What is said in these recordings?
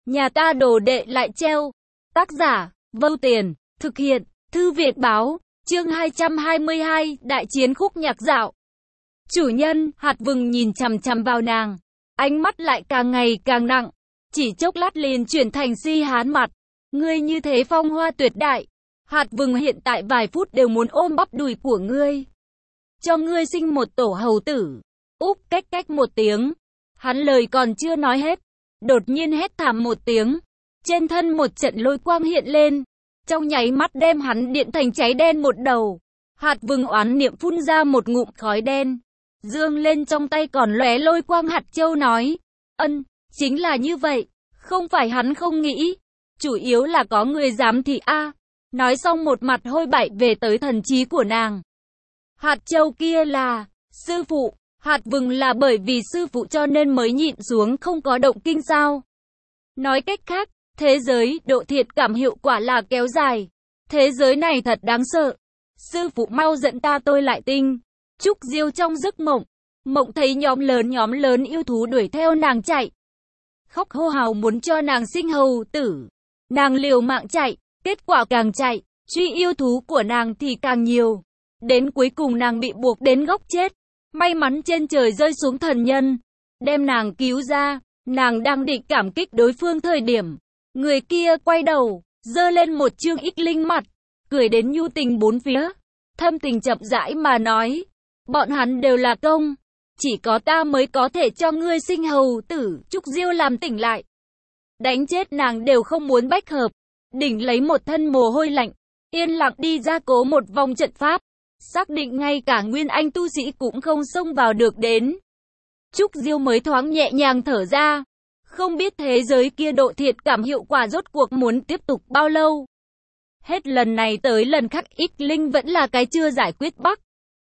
Nhà ta đồ đệ lại treo. Tác giả, Vâu Tiền, thực hiện, Thư viện báo, chương 222, đại chiến khúc nhạc dạo. Chủ nhân, Hạt Vừng nhìn chằm chằm vào nàng, ánh mắt lại càng ngày càng nặng, chỉ chốc lát liền chuyển thành si hán mặt. Ngươi như thế phong hoa tuyệt đại, Hạt Vừng hiện tại vài phút đều muốn ôm bắp đùi của ngươi. Cho ngươi sinh một tổ hầu tử. Úp cách cách một tiếng. Hắn lời còn chưa nói hết, đột nhiên hét thảm một tiếng. Trên thân một trận lôi quang hiện lên, trong nháy mắt đem hắn điện thành cháy đen một đầu. Hạt Vừng oán niệm phun ra một ngụm khói đen, dương lên trong tay còn lóe lôi quang hạt châu nói. Chính là như vậy, không phải hắn không nghĩ, chủ yếu là có người dám thị a. Nói xong một mặt hôi bại về tới thần trí của nàng. Hạt châu kia là sư phụ, Hạt Vừng là bởi vì sư phụ cho nên mới nhịn xuống không có động kinh sao. Nói cách khác, thế giới độ thiệt cảm hiệu quả là kéo dài. Thế giới này thật đáng sợ. Sư phụ mau dẫn ta tôi lại tinh. Trúc Diêu trong giấc mộng, mộng thấy nhóm lớn yêu thú đuổi theo nàng chạy. Khóc hô hào muốn cho nàng sinh hầu tử. Nàng liều mạng chạy, kết quả càng chạy, truy yêu thú của nàng thì càng nhiều. Đến cuối cùng nàng bị buộc đến góc chết. May mắn trên trời rơi xuống thần nhân, đem nàng cứu ra. Nàng đang định cảm kích đối phương thời điểm, người kia quay đầu, giơ lên một trương ích linh mặt, cười đến nhu tình bốn phía, thâm tình chậm rãi mà nói, bọn hắn đều là công, chỉ có ta mới có thể cho ngươi sinh hầu tử. Trúc Diêu làm tỉnh lại, đánh chết nàng đều không muốn bách hợp, đỉnh lấy một thân mồ hôi lạnh, yên lặng đi ra cố một vòng trận pháp, xác định ngay cả nguyên anh tu sĩ cũng không xông vào được đến. Trúc Diêu mới thoáng nhẹ nhàng thở ra, không biết thế giới kia độ thiệt cảm hiệu quả rốt cuộc muốn tiếp tục bao lâu. Hết lần này tới lần khác ích linh vẫn là cái chưa giải quyết bắc.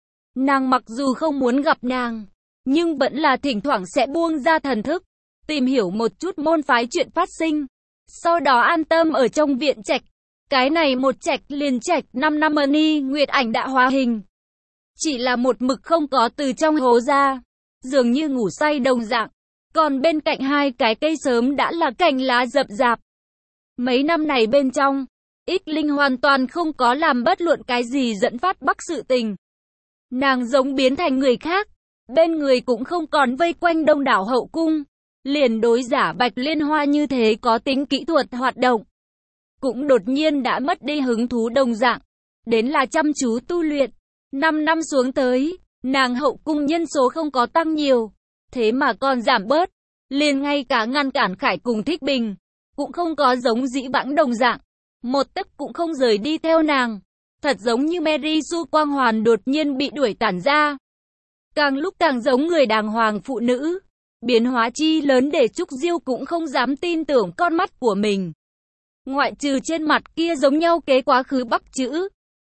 Nàng mặc dù không muốn gặp nàng, nhưng vẫn là thỉnh thoảng sẽ buông ra thần thức, tìm hiểu một chút môn phái chuyện phát sinh. Sau đó an tâm ở trong viện trạch. Cái này một trạch liền trạch 5 năm ni Nguyệt Ảnh đã hóa hình. Chỉ là một mực không có từ trong hố ra, dường như ngủ say đồng dạng. Còn bên cạnh hai cái cây sớm đã là cành lá rậm rạp. Mấy năm này bên trong, ích linh hoàn toàn không có làm bất luận cái gì dẫn phát bắc sự tình. Nàng giống biến thành người khác, bên người cũng không còn vây quanh đông đảo hậu cung. Liền đối giả Bạch Liên Hoa như thế có tính kỹ thuật hoạt động, cũng đột nhiên đã mất đi hứng thú đồng dạng, đến là chăm chú tu luyện. 5 năm xuống tới, nàng hậu cung nhân số không có tăng nhiều, thế mà còn giảm bớt, liền ngay cả ngăn cản Khải cùng Thích Bình, cũng không có giống dĩ vãng đồng dạng, một tấc cũng không rời đi theo nàng, thật giống như Mary Sue quang hoàn đột nhiên bị đuổi tản ra. Càng lúc càng giống người đàng hoàng phụ nữ, biến hóa chi lớn để Trúc Diêu cũng không dám tin tưởng con mắt của mình. Ngoại trừ trên mặt kia giống nhau kế quá khứ bắc chữ,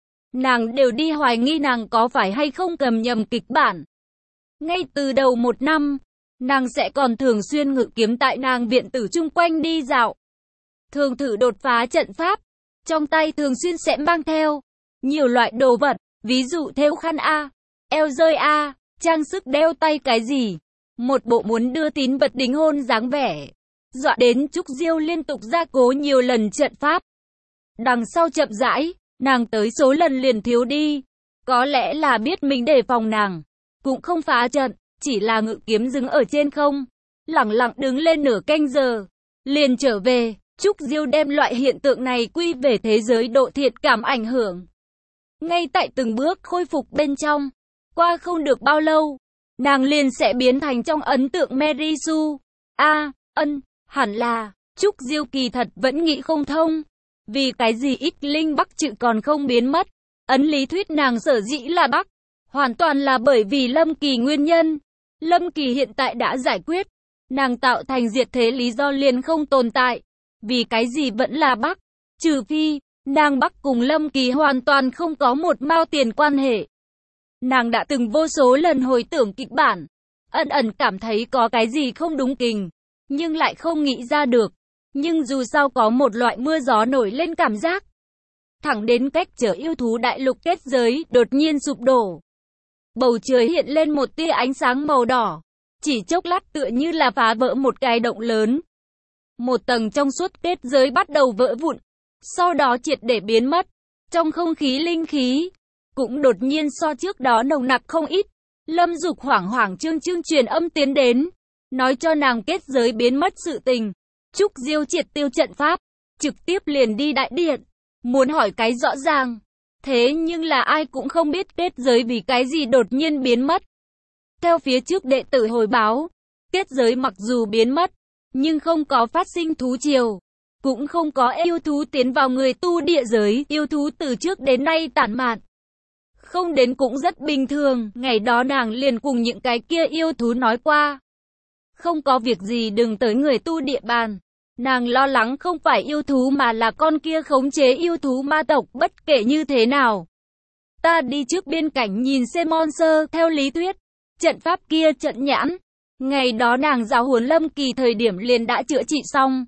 nàng đều đi hoài nghi nàng có phải hay không cầm nhầm kịch bản. Ngay từ đầu một năm, nàng sẽ còn thường xuyên ngự kiếm tại nàng viện tử chung quanh đi dạo, thường thử đột phá trận pháp, trong tay thường xuyên sẽ mang theo nhiều loại đồ vật, ví dụ thêu khăn a, eo rơi a, trang sức đeo tay cái gì, một bộ muốn đưa tín vật đính hôn dáng vẻ. Dọa đến Trúc Diêu liên tục gia cố nhiều lần trận pháp. Đằng sau chậm rãi, nàng tới số lần liền thiếu đi. Có lẽ là biết mình đề phòng nàng, cũng không phá trận, chỉ là ngự kiếm dừng ở trên không, lẳng lặng đứng lên nửa canh giờ, liền trở về. Trúc Diêu đem loại hiện tượng này quy về thế giới độ thiệt cảm ảnh hưởng. Ngay tại từng bước khôi phục bên trong, qua không được bao lâu, nàng liền sẽ biến thành trong ấn tượng Mary Sue. Hẳn là, Trúc Diêu kỳ thật vẫn nghĩ không thông. Vì cái gì ích linh bắc chữ còn không biến mất. Ấn lý thuyết nàng sở dĩ là bắc, hoàn toàn là bởi vì Lâm Kỳ nguyên nhân. Lâm Kỳ hiện tại đã giải quyết, nàng tạo thành diệt thế lý do liền không tồn tại. Vì cái gì vẫn là bắc, trừ phi, nàng bắc cùng Lâm Kỳ hoàn toàn không có một mao tiền quan hệ. Nàng đã từng vô số lần hồi tưởng kịch bản, ẩn cảm thấy có cái gì không đúng kình, nhưng lại không nghĩ ra được. Nhưng dù sao có một loại mưa gió nổi lên cảm giác. Thẳng đến cách trở yêu thú đại lục kết giới đột nhiên sụp đổ. Bầu trời hiện lên một tia ánh sáng màu đỏ. Chỉ chốc lát tựa như là phá vỡ một cái động lớn. một tầng trong suốt kết giới bắt đầu vỡ vụn, sau đó triệt để biến mất. Trong không khí linh khí cũng đột nhiên so trước đó nồng nặc không ít. Lâm Dục hoảng hoảng trương trương truyền âm tiến đến, nói cho nàng kết giới biến mất sự tình. Trúc Diêu triệt tiêu trận pháp, trực tiếp liền đi đại điện, muốn hỏi cái rõ ràng. Thế nhưng là ai cũng không biết kết giới vì cái gì đột nhiên biến mất. Theo phía trước đệ tử hồi báo, kết giới mặc dù biến mất, nhưng không có phát sinh thú triều, cũng không có yêu thú tiến vào người tu địa giới. Yêu thú từ trước đến nay tản mạn, không đến cũng rất bình thường. Ngày đó nàng liền cùng những cái kia yêu thú nói qua, không có việc gì đừng tới người tu địa bàn. Nàng lo lắng không phải yêu thú mà là con kia khống chế yêu thú ma tộc. Bất kể như thế nào, ta đi trước biên cảnh nhìn xem monster. Theo lý thuyết, trận pháp kia trận nhãn, ngày đó nàng giáo huấn Lâm Kỳ thời điểm liền đã chữa trị xong.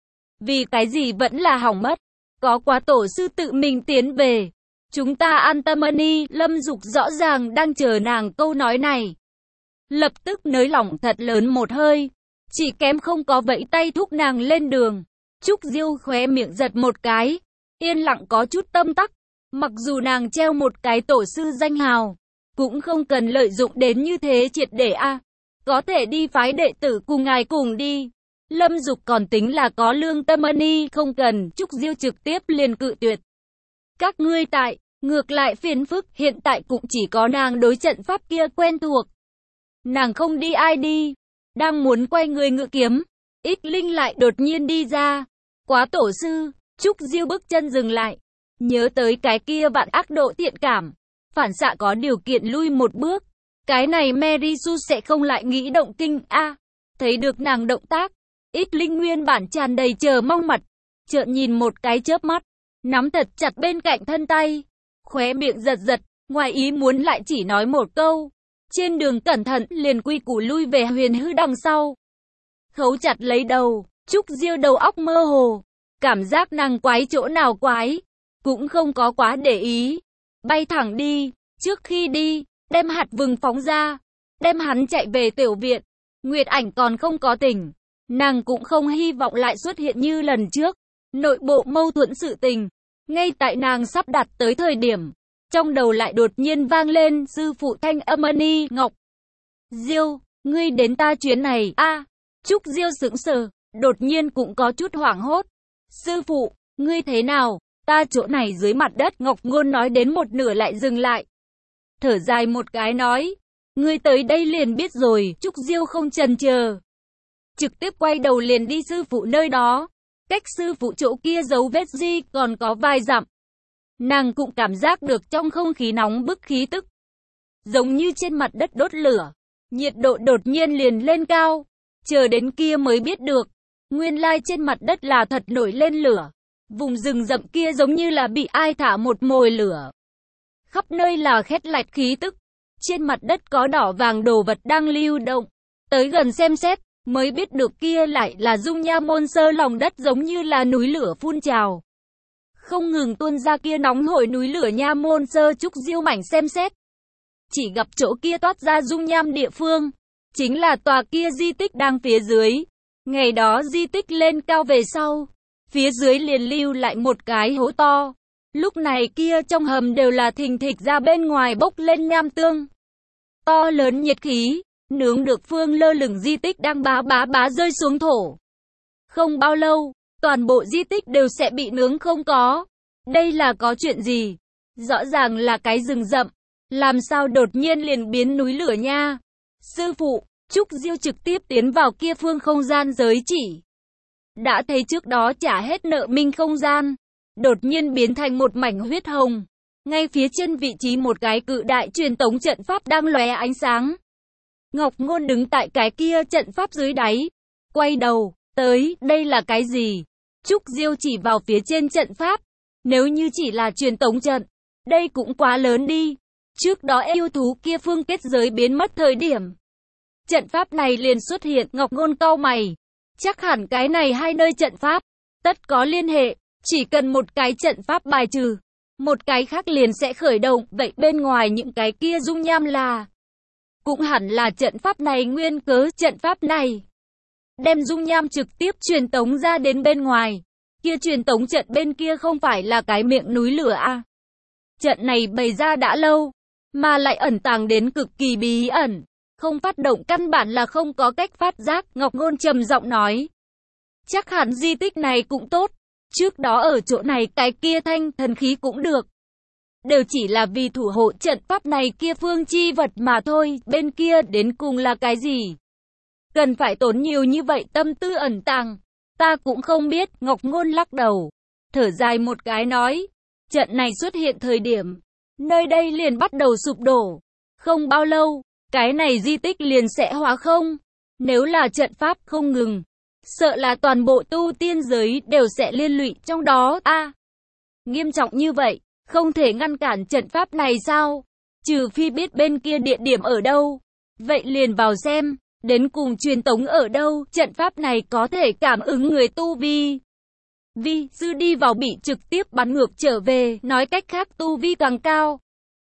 Vì cái gì vẫn là hỏng mất? Có quá tổ sư tự mình tiến về. Chúng ta an tâm đi. Lâm Dục rõ ràng đang chờ nàng câu nói này, lập tức nới lỏng thật lớn một hơi, chỉ kém không có vẫy tay thúc nàng lên đường. Trúc Diêu khóe miệng giật một cái, yên lặng có chút tâm tắc. Mặc dù nàng treo một cái tổ sư danh hào, cũng không cần lợi dụng đến như thế triệt để a. Có thể đi phái đệ tử cùng ngài cùng đi. Lâm Dục còn tính là có lương tâm đi, không cần. Trúc Diêu trực tiếp liền cự tuyệt. Các ngươi tại, ngược lại phiền phức, hiện tại cũng chỉ có nàng đối trận pháp kia quen thuộc. Nàng không đi ai đi. Đang muốn quay người ngự kiếm, Ích Linh lại đột nhiên đi ra. Quá tổ sư. Trúc Diêu bước chân dừng lại, nhớ tới cái kia vạn ác độ thiện cảm, phản xạ có điều kiện lui một bước. Cái này Merisu sẽ không lại nghĩ động kinh a. Thấy được nàng động tác, Ích Linh nguyên bản tràn đầy chờ mong mặt, chợt nhìn một cái chớp mắt, nắm thật chặt bên cạnh thân tay, khóe miệng giật giật, ngoài ý muốn lại chỉ nói một câu. Trên đường cẩn thận, liền quy củ lui về huyền hư đằng sau. Khấu chặt lấy đầu, Trúc Diêu đầu óc mơ hồ, cảm giác nàng quái chỗ nào quái, cũng không có quá để ý. Bay thẳng đi, trước khi đi, đem hạt vừng phóng ra, đem hắn chạy về tiểu viện. Nguyệt Ảnh còn không có tỉnh, nàng cũng không hy vọng lại xuất hiện như lần trước, nội bộ mâu thuẫn sự tình. Ngay tại nàng sắp đặt tới thời điểm, trong đầu lại đột nhiên vang lên sư phụ thanh âm Ni Ngọc. Diêu, ngươi đến ta chuyến này a. Trúc Diêu sững sờ, đột nhiên cũng có chút hoảng hốt. Sư phụ, ngươi thế nào? Ta chỗ này dưới mặt đất. Ngọc Ngôn nói đến một nửa lại dừng lại, thở dài một cái nói, ngươi tới đây liền biết rồi. Trúc Diêu không chần chờ, trực tiếp quay đầu liền đi sư phụ nơi đó. Cách sư phụ chỗ kia dấu vết di còn có vài dặm. Nàng cũng cảm giác được trong không khí nóng bức khí tức, giống như trên mặt đất đốt lửa, nhiệt độ đột nhiên liền lên cao. Chờ đến kia mới biết được, nguyên lai trên mặt đất là thật nổi lên lửa. Vùng rừng rậm kia giống như là bị ai thả một mồi lửa, khắp nơi là khét lẹt khí tức. Trên mặt đất có đỏ vàng đồ vật đang lưu động. Tới gần xem xét, mới biết được kia lại là dung nham môn sơ. Lòng đất giống như là núi lửa phun trào, không ngừng tuôn ra kia nóng hổi núi lửa nha môn sơ. Trúc Diêu mảnh xem xét, chỉ gặp chỗ kia toát ra dung nham địa phương, chính là tòa kia di tích đang phía dưới. Ngày đó di tích lên cao về sau, phía dưới liền lưu lại một cái hố to. Lúc này kia trong hầm đều là thình thịch ra bên ngoài bốc lên nham tương. To lớn nhiệt khí, nướng được phương lơ lửng di tích đang bá rơi xuống thổ. Không bao lâu, toàn bộ di tích đều sẽ bị nướng không có. Đây là có chuyện gì? Rõ ràng là cái rừng rậm, làm sao đột nhiên liền biến núi lửa nha? Sư phụ, Trúc Diêu trực tiếp tiến vào kia phương không gian giới chỉ. Đã thấy trước đó trả hết nợ minh không gian, đột nhiên biến thành một mảnh huyết hồng. Ngay phía trên vị trí một cái cự đại truyền tống trận pháp đang lóe ánh sáng. Ngọc Ngôn đứng tại cái kia trận pháp dưới đáy, quay đầu, tới, đây là cái gì? Trúc Diêu chỉ vào phía trên trận pháp. Nếu như chỉ là truyền tống trận, đây cũng quá lớn đi. Trước đó yêu thú kia phương kết giới biến mất thời điểm, trận pháp này liền xuất hiện. Ngọc Ngôn cau mày, chắc hẳn cái này hai nơi trận pháp tất có liên hệ, chỉ cần một cái trận pháp bài trừ, một cái khác liền sẽ khởi động. Vậy bên ngoài những cái kia dung nham là, cũng hẳn là trận pháp này nguyên cớ. Trận pháp này đem dung nham trực tiếp truyền tống ra đến bên ngoài. Kia truyền tống trận bên kia không phải là cái miệng núi lửa à? Trận này bày ra đã lâu, mà lại ẩn tàng đến cực kỳ bí ẩn, không phát động căn bản là không có cách phát giác. Ngọc Ngôn trầm giọng nói, chắc hẳn di tích này cũng tốt, trước đó ở chỗ này cái kia thanh thần khí cũng được, đều chỉ là vì thủ hộ trận pháp này kia phương chi vật mà thôi, bên kia đến cùng là cái gì? Cần phải tốn nhiều như vậy tâm tư ẩn tàng, ta cũng không biết. Ngọc Ngôn lắc đầu, thở dài một cái nói, trận này xuất hiện thời điểm, nơi đây liền bắt đầu sụp đổ, không bao lâu, cái này di tích liền sẽ hóa không. Nếu là trận pháp không ngừng, sợ là toàn bộ tu tiên giới đều sẽ liên lụy trong đó. Nghiêm trọng như vậy, không thể ngăn cản trận pháp này sao? Trừ phi biết bên kia địa điểm ở đâu. Vậy liền vào xem, đến cùng truyền tống ở đâu, trận pháp này có thể cảm ứng người tu vi. Vi sư đi vào bị trực tiếp bắn ngược trở về, nói cách khác tu vi càng cao,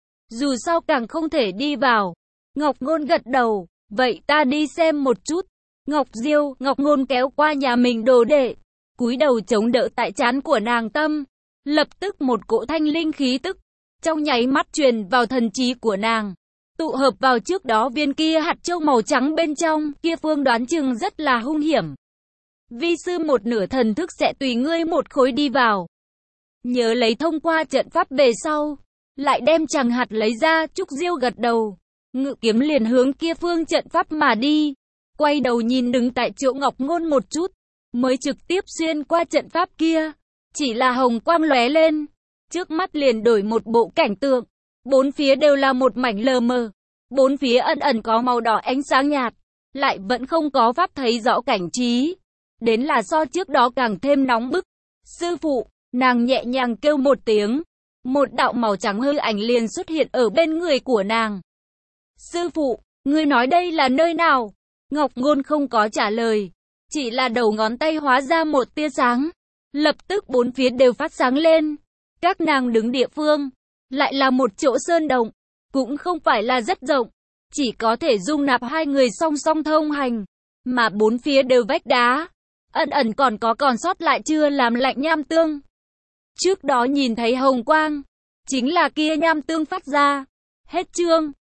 dù sao càng không thể đi vào. Ngọc Ngôn gật đầu, vậy ta đi xem một chút. Ngọc Diêu, Ngọc Ngôn kéo qua nhà mình đồ đệ, cúi đầu chống đỡ tại trán của nàng tâm. Lập tức một cỗ thanh linh khí tức, trong nháy mắt truyền vào thần trí của nàng, tụ hợp vào trước đó viên kia hạt châu màu trắng bên trong, kia phương đoán chừng rất là hung hiểm. Vi sư một nửa thần thức sẽ tùy ngươi một khối đi vào. Nhớ lấy thông qua trận pháp về sau, lại đem chàng hạt lấy ra. Trúc Diêu gật đầu, ngự kiếm liền hướng kia phương trận pháp mà đi. Quay đầu nhìn đứng tại chỗ Ngọc Ngôn một chút, mới trực tiếp xuyên qua trận pháp kia. Chỉ là hồng quang lóe lên, trước mắt liền đổi một bộ cảnh tượng, bốn phía đều là một mảnh lờ mờ, bốn phía ẩn ẩn có màu đỏ ánh sáng nhạt, lại vẫn không có pháp thấy rõ cảnh trí, đến là so trước đó càng thêm nóng bức. Sư phụ, nàng nhẹ nhàng kêu một tiếng, một đạo màu trắng hư ảnh liền xuất hiện ở bên người của nàng. Sư phụ, ngươi nói đây là nơi nào? Ngọc Ngôn không có trả lời, chỉ là đầu ngón tay hóa ra một tia sáng. Lập tức bốn phía đều phát sáng lên. Các nàng đứng địa phương, lại là một chỗ sơn động, cũng không phải là rất rộng, chỉ có thể dung nạp hai người song song thông hành, mà bốn phía đều vách đá, ẩn ẩn còn sót lại chưa làm lạnh nham tương. Trước đó nhìn thấy hồng quang, chính là kia nham tương phát ra. Hết chương.